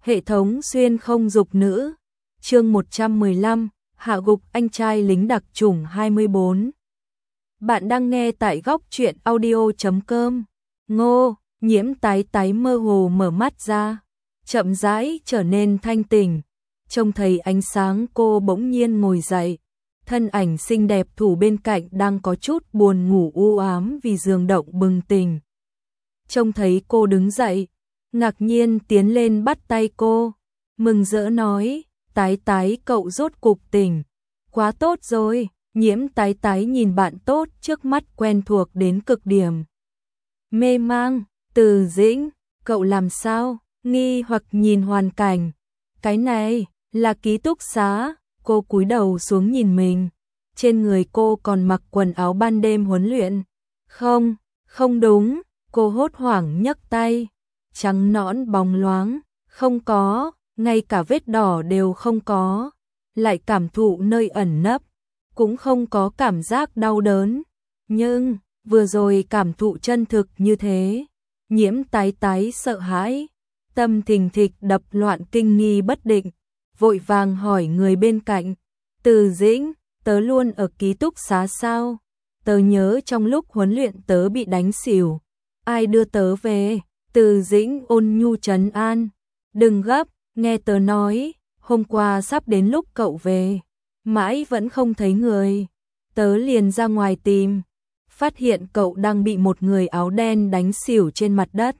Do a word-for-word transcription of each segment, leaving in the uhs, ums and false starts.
Hệ thống xuyên không dục nữ. Chương một trăm mười lăm, hạ gục anh trai lính đặc chủng hai mươi bốn. Bạn đang nghe tại góc truyện audio chấm com. Ngô, Nhiễm tái tái mơ hồ mở mắt ra, chậm rãi trở nên thanh tỉnh. Trông thấy ánh sáng cô bỗng nhiên ngồi dậy. Thân ảnh xinh đẹp thủ bên cạnh đang có chút buồn ngủ u ám vì giường động bừng tỉnh. Trông thấy cô đứng dậy, ngạc nhiên tiến lên bắt tay cô, mừng rỡ nói, tái tái cậu rốt cục tỉnh, quá tốt rồi. Nhiễm tái tái nhìn bạn tốt trước mắt quen thuộc đến cực điểm. Mê mang, Từ Dĩnh, cậu làm sao? Nghi hoặc nhìn hoàn cảnh. Cái này, là ký túc xá. Cô cúi đầu xuống nhìn mình. Trên người cô còn mặc quần áo ban đêm huấn luyện. Không, không đúng. Cô hốt hoảng nhấc tay. Trắng nõn bóng loáng. Không có, ngay cả vết đỏ đều không có. Lại cảm thụ nơi ẩn nấp. Cũng không có cảm giác đau đớn. Nhưng, vừa rồi cảm thụ chân thực như thế. Nhiễm tái tái sợ hãi. Tâm thình thịch đập loạn kinh nghi bất định. Vội vàng hỏi người bên cạnh. Từ Dĩnh, tớ luôn ở ký túc xá sao? Tớ nhớ trong lúc huấn luyện tớ bị đánh xỉu. Ai đưa tớ về? Từ Dĩnh ôn nhu trấn an. Đừng gấp, nghe tớ nói. Hôm qua sắp đến lúc cậu về. Mãi vẫn không thấy người. Tớ liền ra ngoài tìm. Phát hiện cậu đang bị một người áo đen đánh xỉu trên mặt đất.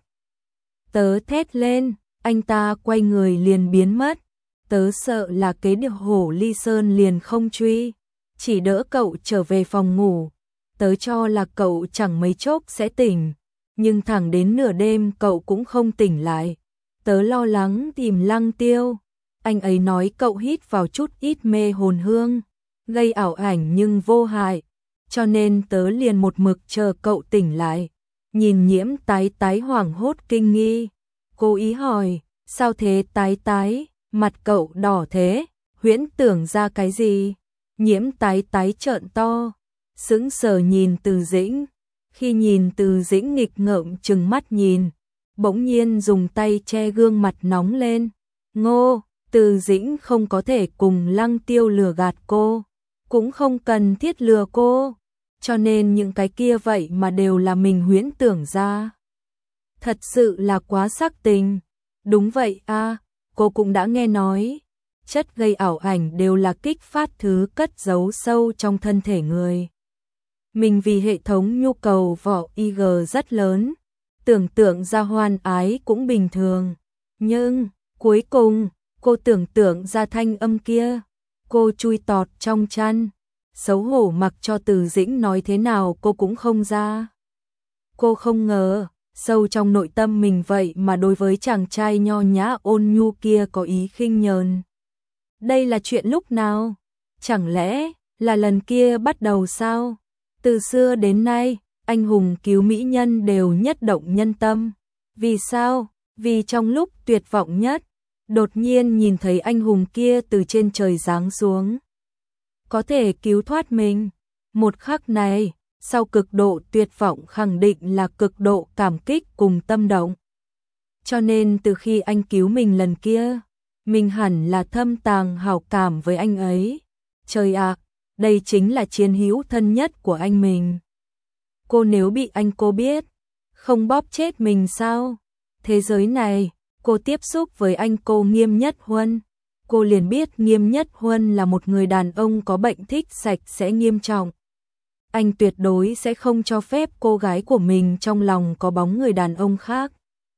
Tớ thét lên, anh ta quay người liền biến mất. Tớ sợ là kế điệu hổ ly sơn liền không truy. Chỉ đỡ cậu trở về phòng ngủ. Tớ cho là cậu chẳng mấy chốc sẽ tỉnh. Nhưng thẳng đến nửa đêm cậu cũng không tỉnh lại. Tớ lo lắng tìm Lăng Tiêu. Anh ấy nói cậu hít vào chút ít mê hồn hương, gây ảo ảnh nhưng vô hại, cho nên tớ liền một mực chờ cậu tỉnh lại. Nhìn Nhiễm tái tái hoảng hốt kinh nghi, cô ý hỏi, sao thế tái tái, mặt cậu đỏ thế, huyễn tưởng ra cái gì? Nhiễm tái tái trợn to, sững sờ nhìn Từ Dĩnh, khi nhìn Từ Dĩnh nghịch ngợm trừng mắt nhìn, bỗng nhiên dùng tay che gương mặt nóng lên. Ngô, Từ Dĩnh không có thể cùng Lăng Tiêu lừa gạt cô, cũng không cần thiết lừa cô, cho nên những cái kia vậy mà đều là mình huyễn tưởng ra. Thật sự là quá sắc tình. Đúng vậy a, à, cô cũng đã nghe nói, chất gây ảo ảnh đều là kích phát thứ cất giấu sâu trong thân thể người. Mình vì hệ thống nhu cầu vỏ i giê rất lớn, tưởng tượng ra hoan ái cũng bình thường, nhưng cuối cùng cô tưởng tượng ra thanh âm kia, cô chui tọt trong chăn, xấu hổ mặc cho Từ Dĩnh nói thế nào cô cũng không ra. Cô không ngờ, sâu trong nội tâm mình vậy mà đối với chàng trai nho nhã ôn nhu kia có ý khinh nhờn. Đây là chuyện lúc nào? Chẳng lẽ là lần kia bắt đầu sao? Từ xưa đến nay, anh hùng cứu mỹ nhân đều nhất động nhân tâm. Vì sao? Vì trong lúc tuyệt vọng nhất, đột nhiên nhìn thấy anh hùng kia từ trên trời giáng xuống. Có thể cứu thoát mình. Một khắc này, sau cực độ tuyệt vọng khẳng định là cực độ cảm kích cùng tâm động. Cho nên từ khi anh cứu mình lần kia, mình hẳn là thâm tàng hảo cảm với anh ấy. Trời ạ, đây chính là chiến hữu thân nhất của anh mình. Cô nếu bị anh cô biết, không bóp chết mình sao? Thế giới này, cô tiếp xúc với anh cô Nghiêm Nhất Huân, cô liền biết Nghiêm Nhất Huân là một người đàn ông có bệnh thích sạch sẽ nghiêm trọng. Anh tuyệt đối sẽ không cho phép cô gái của mình trong lòng có bóng người đàn ông khác.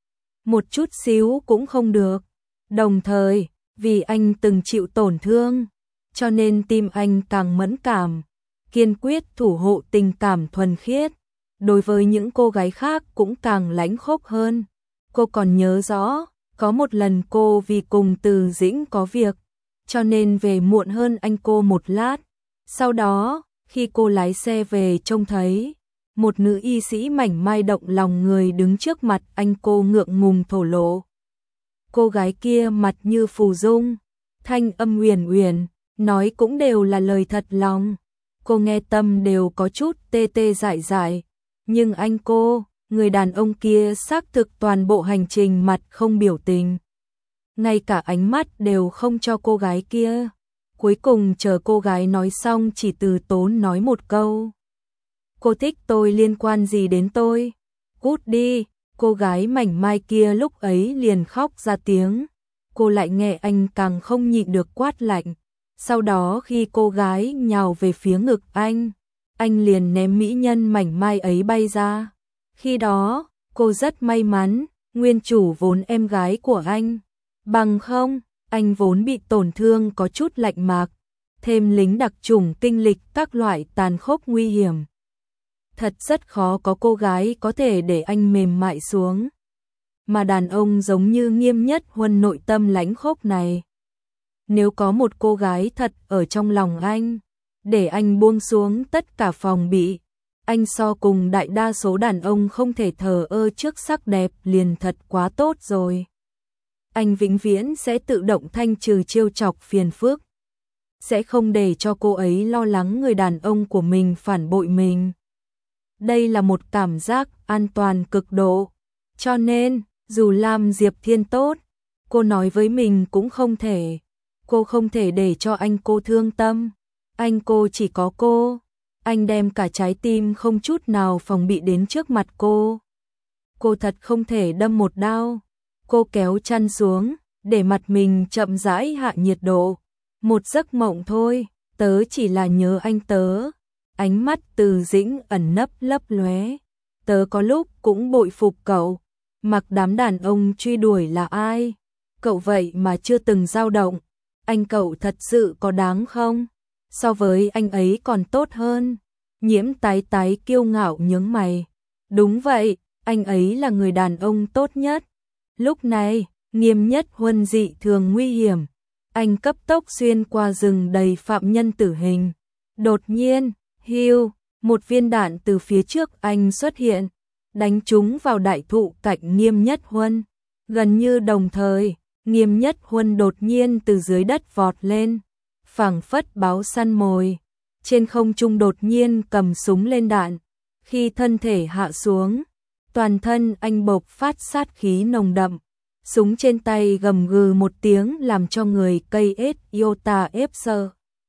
Một chút xíu cũng không được. Đồng thời, vì anh từng chịu tổn thương, cho nên tim anh càng mẫn cảm, kiên quyết thủ hộ tình cảm thuần khiết. Đối với những cô gái khác cũng càng lãnh khốc hơn. Cô còn nhớ rõ, có một lần cô vì cùng Từ Dĩnh có việc, cho nên về muộn hơn anh cô một lát. Sau đó, khi cô lái xe về trông thấy một nữ y sĩ mảnh mai động lòng người đứng trước mặt anh cô ngượng ngùng thổ lộ. Cô gái kia mặt như phù dung, thanh âm uyển uyển, nói cũng đều là lời thật lòng. Cô nghe tâm đều có chút tê tê dại dại, nhưng anh cô, người đàn ông kia xác thực toàn bộ hành trình mặt không biểu tình. ngay cả ánh mắt đều không cho cô gái kia. Cuối cùng chờ cô gái nói xong chỉ từ tốn nói một câu. Cô thích tôi liên quan gì đến tôi? Cút đi, cô gái mảnh mai kia lúc ấy liền khóc ra tiếng. Cô lại nghe anh càng không nhịn được quát lạnh. Sau đó khi cô gái nhào về phía ngực anh, anh liền ném mỹ nhân mảnh mai ấy bay ra. Khi đó, cô rất may mắn, nguyên chủ vốn em gái của anh. Bằng không, anh vốn bị tổn thương có chút lạnh mạc, thêm lính đặc chủng kinh lịch các loại tàn khốc nguy hiểm. Thật rất khó có cô gái có thể để anh mềm mại xuống. Mà đàn ông giống như Nghiêm Nhất Huân nội tâm lãnh khốc này. Nếu có một cô gái thật ở trong lòng anh, để anh buông xuống tất cả phòng bị, anh so cùng đại đa số đàn ông không thể thờ ơ trước sắc đẹp liền thật quá tốt rồi. Anh vĩnh viễn sẽ tự động thanh trừ trêu chọc phiền phức. Sẽ không để cho cô ấy lo lắng người đàn ông của mình phản bội mình. Đây là một cảm giác an toàn cực độ. Cho nên, dù Lam Diệp Thiên tốt, cô nói với mình cũng không thể. Cô không thể để cho anh cô thương tâm. Anh cô chỉ có cô. Anh đem cả trái tim không chút nào phòng bị đến trước mặt cô. Cô thật không thể đâm một đao. Cô kéo chăn xuống, để mặt mình chậm rãi hạ nhiệt độ. Một giấc mộng thôi, tớ chỉ là nhớ anh tớ. Ánh mắt Từ Dĩnh ẩn nấp lấp lóe. Tớ có lúc cũng bội phục cậu. Mặc đám đàn ông truy đuổi là ai? Cậu vậy mà chưa từng dao động. Anh cậu thật sự có đáng không? So với anh ấy còn tốt hơn. Nhiễm tái tái kiêu ngạo nhướng mày. Đúng vậy, anh ấy là người đàn ông tốt nhất. Lúc này, Nghiêm Nhất Huân dị thường nguy hiểm. Anh cấp tốc xuyên qua rừng đầy phạm nhân tử hình. Đột nhiên, hiu, một viên đạn từ phía trước anh xuất hiện, đánh trúng vào đại thụ cạnh Nghiêm Nhất Huân. Gần như đồng thời, Nghiêm Nhất Huân đột nhiên từ dưới đất vọt lên, phảng phất báo săn mồi. Trên không trung đột nhiên cầm súng lên đạn. Khi thân thể hạ xuống, toàn thân anh bộc phát sát khí nồng đậm. Súng trên tay gầm gừ một tiếng làm cho người cây ết iota ép sơ.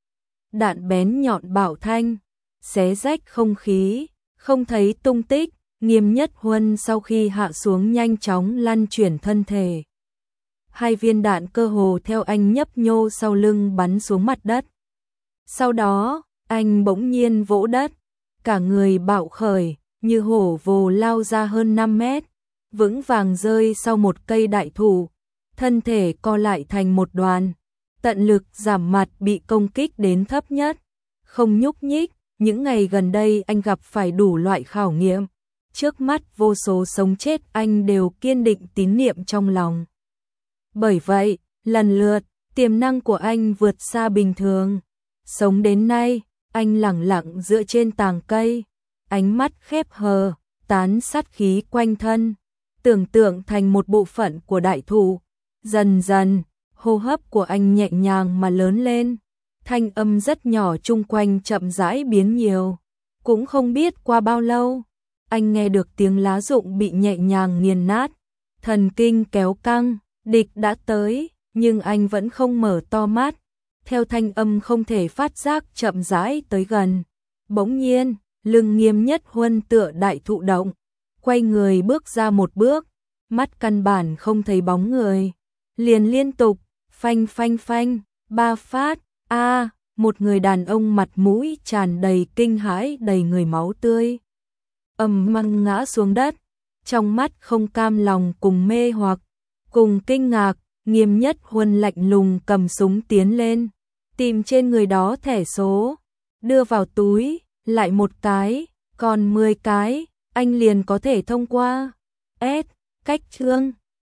Đạn bén nhọn bạo thanh, xé rách không khí, không thấy tung tích. Nghiêm Nhất Huân sau khi hạ xuống nhanh chóng lăn chuyển thân thể. Hai viên đạn cơ hồ theo anh nhấp nhô sau lưng bắn xuống mặt đất. Sau đó, anh bỗng nhiên vỗ đất, cả người bạo khởi, như hổ vồ lao ra hơn năm mét, vững vàng rơi sau một cây đại thụ, thân thể co lại thành một đoàn, tận lực giảm mặt bị công kích đến thấp nhất, không nhúc nhích. Những ngày gần đây anh gặp phải đủ loại khảo nghiệm, trước mắt vô số sống chết anh đều kiên định tín niệm trong lòng. Bởi vậy, lần lượt, tiềm năng của anh vượt xa bình thường. Sống đến nay, anh lẳng lặng dựa trên tàng cây, ánh mắt khép hờ, tán sát khí quanh thân, tưởng tượng thành một bộ phận của đại thụ. Dần dần, hô hấp của anh nhẹ nhàng mà lớn lên, thanh âm rất nhỏ chung quanh chậm rãi biến nhiều. Cũng không biết qua bao lâu, anh nghe được tiếng lá rụng bị nhẹ nhàng nghiền nát, thần kinh kéo căng, địch đã tới, nhưng anh vẫn không mở to mắt. Theo thanh âm không thể phát giác chậm rãi tới gần. Bỗng nhiên, lưng Nghiêm Nhất Huân tựa đại thụ động, quay người bước ra một bước, mắt căn bản không thấy bóng người. Liền liên tục, phanh phanh phanh, ba phát, a một người đàn ông mặt mũi tràn đầy kinh hãi đầy người máu tươi. Ầm mang ngã xuống đất, trong mắt không cam lòng cùng mê hoặc, cùng kinh ngạc. Nghiêm Nhất Huân lạnh lùng cầm súng tiến lên, tìm trên người đó thẻ số, đưa vào túi, lại một cái, còn mười cái, anh liền có thể thông qua. S, cách chương